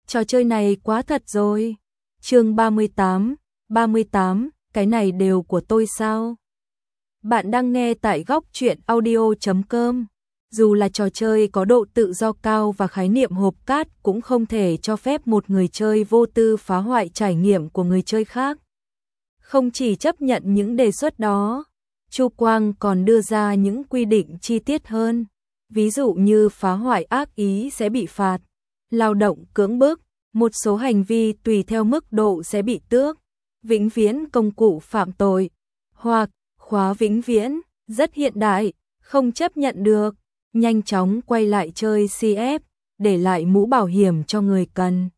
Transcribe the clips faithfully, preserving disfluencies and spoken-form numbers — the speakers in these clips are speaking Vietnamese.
trò chơi này quá thật rồi. Chương ba mươi tám, ba mươi tám, cái này đều của tôi sao? Bạn đang nghe tại góc truyện audio chấm com. Dù là trò chơi có độ tự do cao và khái niệm hộp cát cũng không thể cho phép một người chơi vô tư phá hoại trải nghiệm của người chơi khác. Không chỉ chấp nhận những đề xuất đó, Chu Quang còn đưa ra những quy định chi tiết hơn. Ví dụ như phá hoại ác ý sẽ bị phạt, lao động cưỡng bức, một số hành vi tùy theo mức độ sẽ bị tước, vĩnh viễn công cụ phạm tội, hoặc khóa vĩnh viễn, rất hiện đại, không chấp nhận được, nhanh chóng quay lại chơi xê ép, để lại mũ bảo hiểm cho người cần.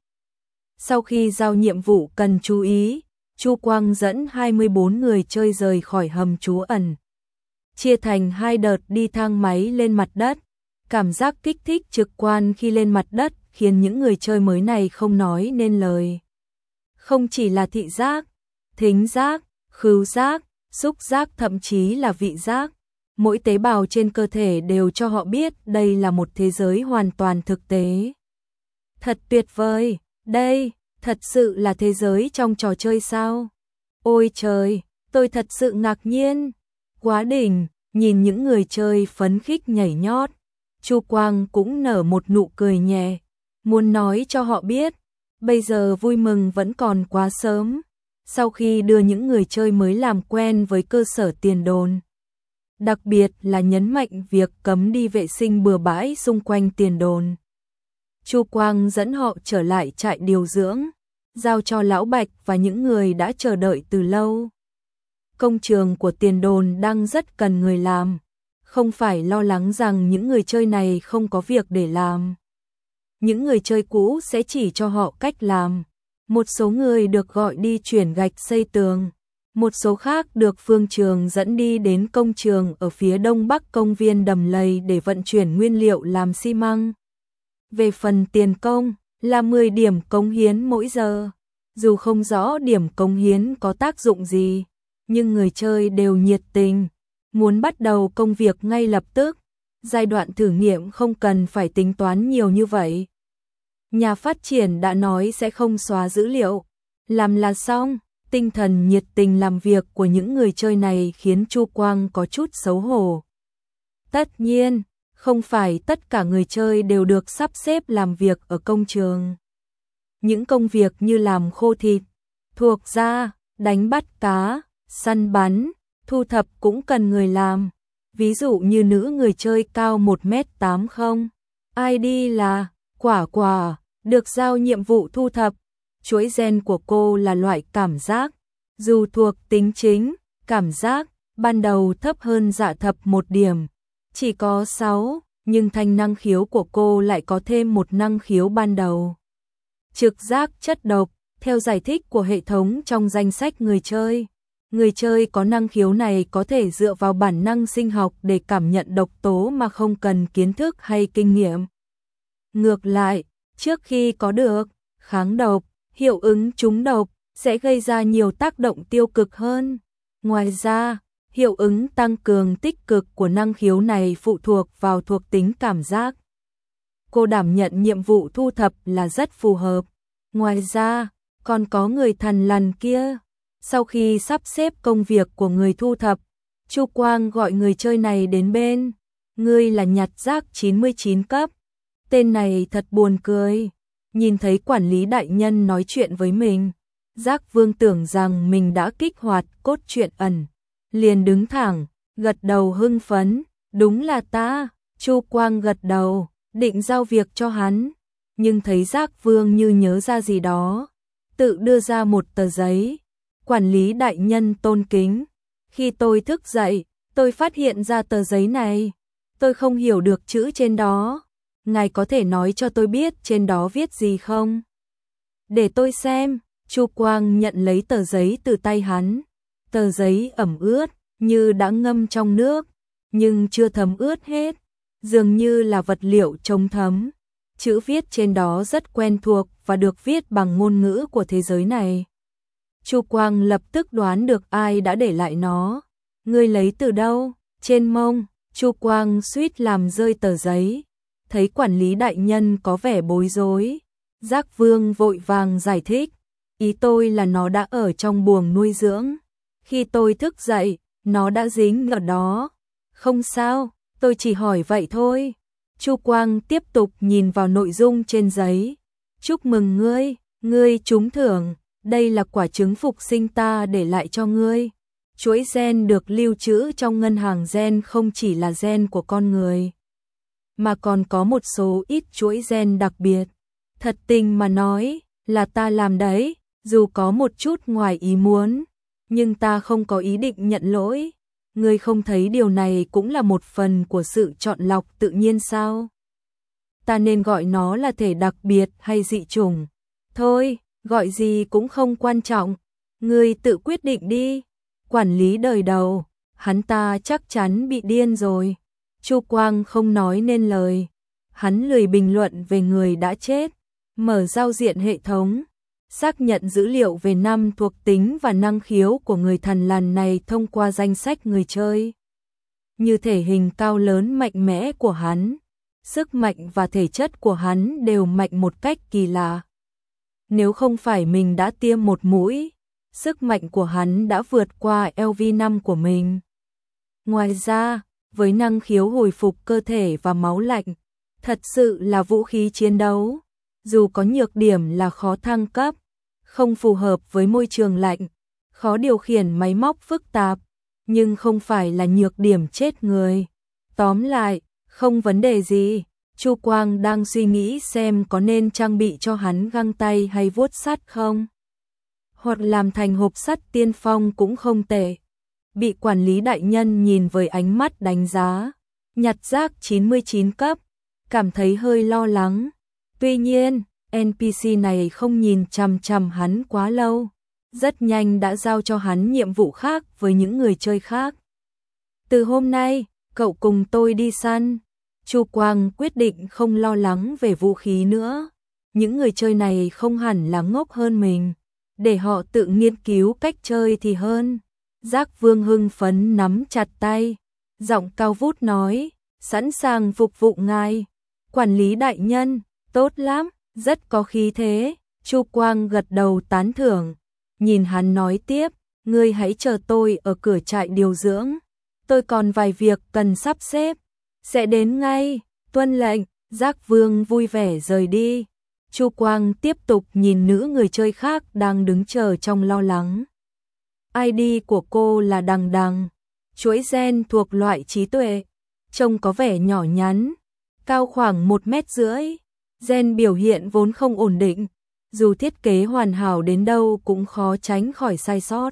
Sau khi giao nhiệm vụ cần chú ý, Chu Quang dẫn hai mươi bốn người chơi rời khỏi hầm trú ẩn. Chia thành hai đợt đi thang máy lên mặt đất, cảm giác kích thích trực quan khi lên mặt đất khiến những người chơi mới này không nói nên lời. Không chỉ là thị giác, thính giác, khứu giác, xúc giác thậm chí là vị giác, mỗi tế bào trên cơ thể đều cho họ biết đây là một thế giới hoàn toàn thực tế. Thật tuyệt vời, đây, thật sự là thế giới trong trò chơi sao? Ôi trời, tôi thật sự ngạc nhiên, quá đỉnh, nhìn những người chơi phấn khích nhảy nhót. Chu Quang cũng nở một nụ cười nhẹ, muốn nói cho họ biết, bây giờ vui mừng vẫn còn quá sớm. Sau khi đưa những người chơi mới làm quen với cơ sở tiền đồn, đặc biệt là nhấn mạnh việc cấm đi vệ sinh bừa bãi xung quanh tiền đồn, Chu Quang dẫn họ trở lại trại điều dưỡng, giao cho Lão Bạch và những người đã chờ đợi từ lâu. Công trường của tiền đồn đang rất cần người làm, không phải lo lắng rằng những người chơi này không có việc để làm. Những người chơi cũ sẽ chỉ cho họ cách làm. Một số người được gọi đi chuyển gạch xây tường, một số khác được Phương Trường dẫn đi đến công trường ở phía đông bắc công viên Đầm Lầy để vận chuyển nguyên liệu làm xi măng. Về phần tiền công, là mười điểm cống hiến mỗi giờ. Dù không rõ điểm cống hiến có tác dụng gì, nhưng người chơi đều nhiệt tình, muốn bắt đầu công việc ngay lập tức. Giai đoạn thử nghiệm không cần phải tính toán nhiều như vậy. Nhà phát triển đã nói sẽ không xóa dữ liệu, làm là xong. Tinh thần nhiệt tình làm việc của những người chơi này khiến Chu Quang có chút xấu hổ. Tất nhiên, không phải tất cả người chơi đều được sắp xếp làm việc ở công trường. Những công việc như làm khô thịt, thuộc da, đánh bắt cá, săn bắn, thu thập cũng cần người làm. Ví dụ như nữ người chơi cao một mét tám mươi, i đê là Quả Quả, được giao nhiệm vụ thu thập. Chuỗi gen của cô là loại cảm giác, dù thuộc tính chính, cảm giác, ban đầu thấp hơn Dạ Thập một điểm, chỉ có sáu, nhưng thanh năng khiếu của cô lại có thêm một năng khiếu ban đầu. Trực giác chất độc, theo giải thích của hệ thống trong danh sách người chơi. Người chơi có năng khiếu này có thể dựa vào bản năng sinh học để cảm nhận độc tố mà không cần kiến thức hay kinh nghiệm. Ngược lại, trước khi có được kháng độc, hiệu ứng trúng độc sẽ gây ra nhiều tác động tiêu cực hơn. Ngoài ra, hiệu ứng tăng cường tích cực của năng khiếu này phụ thuộc vào thuộc tính cảm giác. Cô đảm nhận nhiệm vụ thu thập là rất phù hợp. Ngoài ra, còn có người thằn lằn kia. Sau khi sắp xếp công việc của người thu thập, Chu Quang gọi người chơi này đến bên. Ngươi là nhặt rác chín mươi chín cấp. Tên này thật buồn cười. Nhìn thấy quản lý đại nhân nói chuyện với mình, Giác Vương tưởng rằng mình đã kích hoạt cốt truyện ẩn, liền đứng thẳng, gật đầu hưng phấn, đúng là ta. Chu Quang gật đầu, định giao việc cho hắn, nhưng thấy Giác Vương như nhớ ra gì đó, tự đưa ra một tờ giấy. Quản lý đại nhân tôn kính, khi tôi thức dậy, tôi phát hiện ra tờ giấy này, tôi không hiểu được chữ trên đó. Ngài có thể nói cho tôi biết trên đó viết gì không? Để tôi xem. Chu Quang nhận lấy tờ giấy từ tay hắn. Tờ giấy ẩm ướt, như đã ngâm trong nước, nhưng chưa thấm ướt hết, dường như là vật liệu chống thấm. Chữ viết trên đó rất quen thuộc và được viết bằng ngôn ngữ của thế giới này. Chu Quang lập tức đoán được ai đã để lại nó. Ngươi lấy từ đâu? Trên mông. Chu Quang suýt làm rơi tờ giấy. Thấy quản lý đại nhân có vẻ bối rối, Giác Vương vội vàng giải thích, ý tôi là nó đã ở trong buồng nuôi dưỡng. Khi tôi thức dậy, nó đã dính ở đó. Không sao, tôi chỉ hỏi vậy thôi. Chu Quang tiếp tục nhìn vào nội dung trên giấy. Chúc mừng ngươi, ngươi trúng thưởng, đây là quả trứng phục sinh ta để lại cho ngươi. Chuỗi gen được lưu trữ trong ngân hàng gen không chỉ là gen của con người, mà còn có một số ít chuỗi gen đặc biệt. Thật tình mà nói, là ta làm đấy, dù có một chút ngoài ý muốn, nhưng ta không có ý định nhận lỗi. Ngươi không thấy điều này cũng là một phần của sự chọn lọc tự nhiên sao? Ta nên gọi nó là thể đặc biệt hay dị chủng? Thôi, gọi gì cũng không quan trọng, ngươi tự quyết định đi. Quản lý đời đầu, hắn ta chắc chắn bị điên rồi. Chu Quang không nói nên lời, hắn lười bình luận về người đã chết, mở giao diện hệ thống, xác nhận dữ liệu về năm thuộc tính và năng khiếu của người thằn lằn này thông qua danh sách người chơi. Như thể hình cao lớn mạnh mẽ của hắn, sức mạnh và thể chất của hắn đều mạnh một cách kỳ lạ. Nếu không phải mình đã tiêm một mũi, sức mạnh của hắn đã vượt qua L V năm của mình. Ngoài ra, với năng khiếu hồi phục cơ thể và máu lạnh, thật sự là vũ khí chiến đấu. Dù có nhược điểm là khó thăng cấp, không phù hợp với môi trường lạnh, khó điều khiển máy móc phức tạp, nhưng không phải là nhược điểm chết người. Tóm lại, không vấn đề gì. Chu Quang đang suy nghĩ xem có nên trang bị cho hắn găng tay hay vuốt sắt không, hoặc làm thành hộp sắt tiên phong cũng không tệ. Bị quản lý đại nhân nhìn với ánh mắt đánh giá, nhặt rác chín mươi chín cấp, cảm thấy hơi lo lắng. Tuy nhiên, N P C này không nhìn chằm chằm hắn quá lâu, rất nhanh đã giao cho hắn nhiệm vụ khác với những người chơi khác. Từ hôm nay, cậu cùng tôi đi săn. Chu Quang quyết định không lo lắng về vũ khí nữa. Những người chơi này không hẳn là ngốc hơn mình, để họ tự nghiên cứu cách chơi thì hơn. Giác Vương hưng phấn nắm chặt tay, giọng cao vút nói, sẵn sàng phục vụ ngài. Quản lý đại nhân, tốt lắm, rất có khí thế. Chu Quang gật đầu tán thưởng, nhìn hắn nói tiếp, ngươi hãy chờ tôi ở cửa trại điều dưỡng, tôi còn vài việc cần sắp xếp, sẽ đến ngay. Tuân lệnh. Giác Vương vui vẻ rời đi. Chu Quang tiếp tục nhìn nữ người chơi khác đang đứng chờ trong lo lắng. I D của cô là Đằng Đằng, chuỗi gen thuộc loại trí tuệ, trông có vẻ nhỏ nhắn, cao khoảng một mét rưỡi. Gen biểu hiện vốn không ổn định, dù thiết kế hoàn hảo đến đâu cũng khó tránh khỏi sai sót.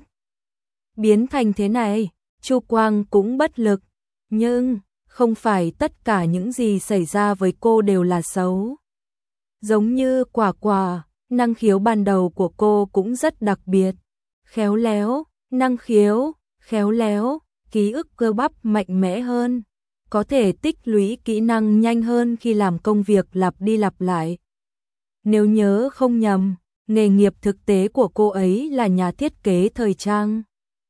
Biến thành thế này, Chu Quang cũng bất lực, nhưng không phải tất cả những gì xảy ra với cô đều là xấu. Giống như Quả Quả, năng khiếu ban đầu của cô cũng rất đặc biệt. Khéo léo, năng khiếu, khéo léo, ký ức cơ bắp mạnh mẽ hơn, có thể tích lũy kỹ năng nhanh hơn khi làm công việc lặp đi lặp lại. Nếu nhớ không nhầm, nghề nghiệp thực tế của cô ấy là nhà thiết kế thời trang.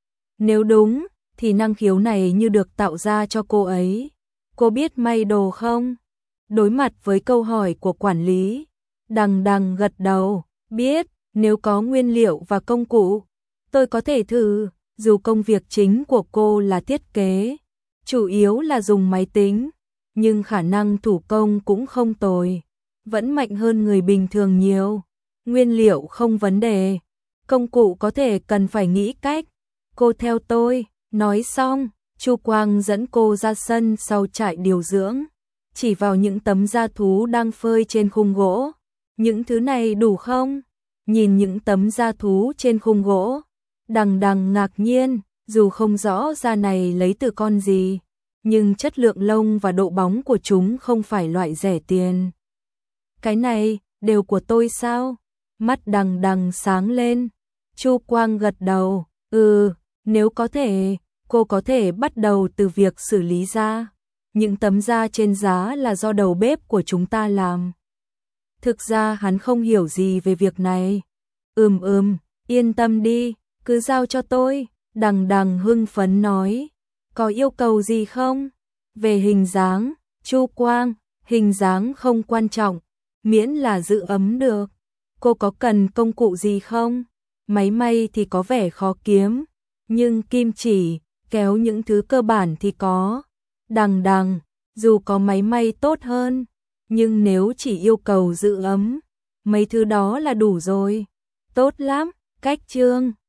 Nếu đúng, thì năng khiếu này như được tạo ra cho cô ấy. Cô biết may đồ không? Đối mặt với câu hỏi của quản lý, Đằng Đằng gật đầu, biết, nếu có nguyên liệu và công cụ, tôi có thể thử. Dù công việc chính của cô là thiết kế, chủ yếu là dùng máy tính, nhưng khả năng thủ công cũng không tồi, vẫn mạnh hơn người bình thường nhiều. Nguyên liệu không vấn đề, công cụ có thể cần phải nghĩ cách. Cô theo tôi. Nói xong, Chu Quang dẫn cô ra sân sau trại điều dưỡng, chỉ vào những tấm da thú đang phơi trên khung gỗ. Những thứ này đủ không? Nhìn những tấm da thú trên khung gỗ, Đằng Đằng ngạc nhiên, dù không rõ da này lấy từ con gì, nhưng chất lượng lông và độ bóng của chúng không phải loại rẻ tiền. Cái này, đều của tôi sao? Mắt Đằng Đằng sáng lên. Chu Quang gật đầu, ừ, nếu có thể, cô có thể bắt đầu từ việc xử lý da. Những tấm da trên giá là do đầu bếp của chúng ta làm. Thực ra hắn không hiểu gì về việc này. Ừm ừm, yên tâm đi, cứ giao cho tôi. Đằng Đằng hưng phấn nói. Có yêu cầu gì không? Về hình dáng, Chu Quang, hình dáng không quan trọng, miễn là giữ ấm được. Cô có cần công cụ gì không? Máy may thì có vẻ khó kiếm, nhưng kim chỉ, kéo những thứ cơ bản thì có. Đằng đằng, dù có máy may tốt hơn, nhưng nếu chỉ yêu cầu giữ ấm, mấy thứ đó là đủ rồi. Tốt lắm, cách chương.